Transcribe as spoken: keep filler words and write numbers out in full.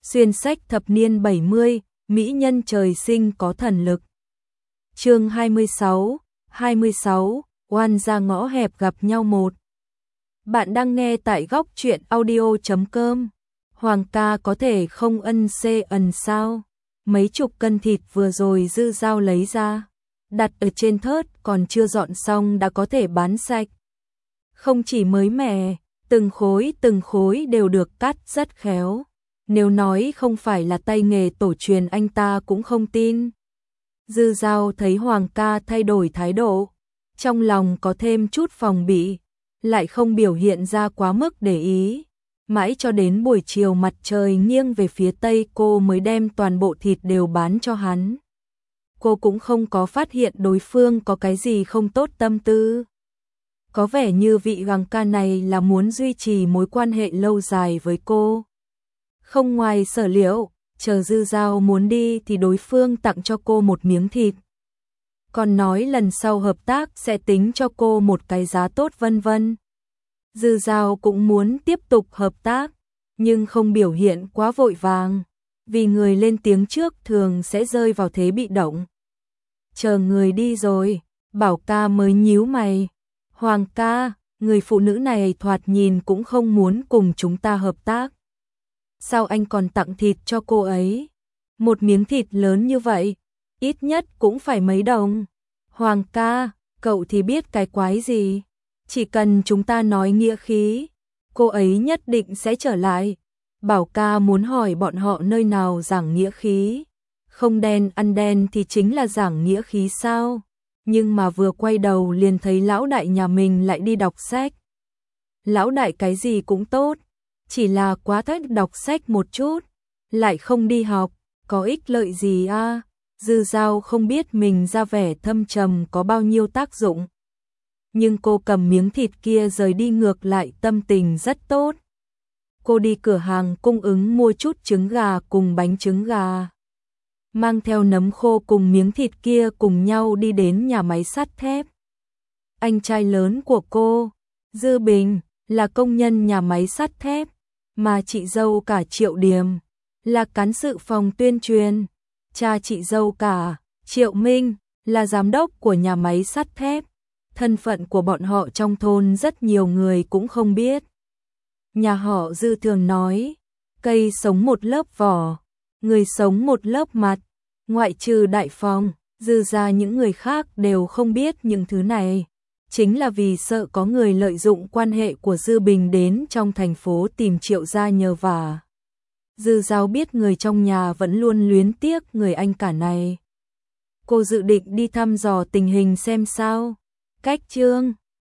Xuyên sách thập niên bảy mươi, mỹ nhân trời sinh có thần lực. Chương hai mươi sáu, hai mươi sáu, oan ra ngõ hẹp gặp nhau một. Bạn đang nghe tại góc truyện audio chấm com. Hoàng ca có thể không ân xê ẩn sao? Mấy chục cân thịt vừa rồi Dư Dao lấy ra, đặt ở trên thớt còn chưa dọn xong đã có thể bán sạch. Không chỉ mới mẻ, từng khối từng khối đều được cắt rất khéo. Nếu nói không phải là tay nghề tổ truyền anh ta cũng không tin. Dư Dao thấy Hoàng ca thay đổi thái độ, trong lòng có thêm chút phòng bị, lại không biểu hiện ra quá mức để ý. Mãi cho đến buổi chiều mặt trời nghiêng về phía tây cô mới đem toàn bộ thịt đều bán cho hắn. Cô cũng không có phát hiện đối phương có cái gì không tốt tâm tư. Có vẻ như vị Hoàng ca này là muốn duy trì mối quan hệ lâu dài với cô. Không ngoài sở liệu, chờ Dư Dao muốn đi thì đối phương tặng cho cô một miếng thịt. Còn nói lần sau hợp tác sẽ tính cho cô một cái giá tốt vân vân. Dư Dao cũng muốn tiếp tục hợp tác, nhưng không biểu hiện quá vội vàng, vì người lên tiếng trước thường sẽ rơi vào thế bị động. Chờ người đi rồi, Bảo ca mới nhíu mày. Hoàng ca, người phụ nữ này thoạt nhìn cũng không muốn cùng chúng ta hợp tác. Sao anh còn tặng thịt cho cô ấy? Một miếng thịt lớn như vậy, ít nhất cũng phải mấy đồng. Hoàng ca, cậu thì biết cái quái gì? Chỉ cần chúng ta nói nghĩa khí, cô ấy nhất định sẽ trở lại. Bảo ca muốn hỏi bọn họ nơi nào giảng nghĩa khí. Không đen ăn đen thì chính là giảng nghĩa khí sao? Nhưng mà vừa quay đầu liền thấy lão đại nhà mình lại đi đọc sách. Lão đại cái gì cũng tốt, chỉ là quá thích đọc sách một chút, lại không đi học, có ích lợi gì a? À? Dư Dao không biết mình ra vẻ thâm trầm có bao nhiêu tác dụng. Nhưng cô cầm miếng thịt kia rời đi ngược lại tâm tình rất tốt. Cô đi cửa hàng cung ứng mua chút trứng gà cùng bánh trứng gà. Mang theo nấm khô cùng miếng thịt kia cùng nhau đi đến nhà máy sắt thép. Anh trai lớn của cô, Dư Bình, là công nhân nhà máy sắt thép, mà chị dâu cả Triệu Điềm là cán sự phòng tuyên truyền. Cha chị dâu cả, Triệu Minh, là giám đốc của nhà máy sắt thép. Thân phận của bọn họ trong thôn rất nhiều người cũng không biết. Nhà họ Dư thường nói, cây sống một lớp vỏ, người sống một lớp mặt, ngoại trừ Đại Phong, Dư ra những người khác đều không biết những thứ này. Chính là vì sợ có người lợi dụng quan hệ của Dư Bình đến trong thành phố tìm Triệu gia nhờ vả. Dư Dao biết người trong nhà vẫn luôn luyến tiếc người anh cả này. Cô dự định đi thăm dò tình hình xem sao. Cách chương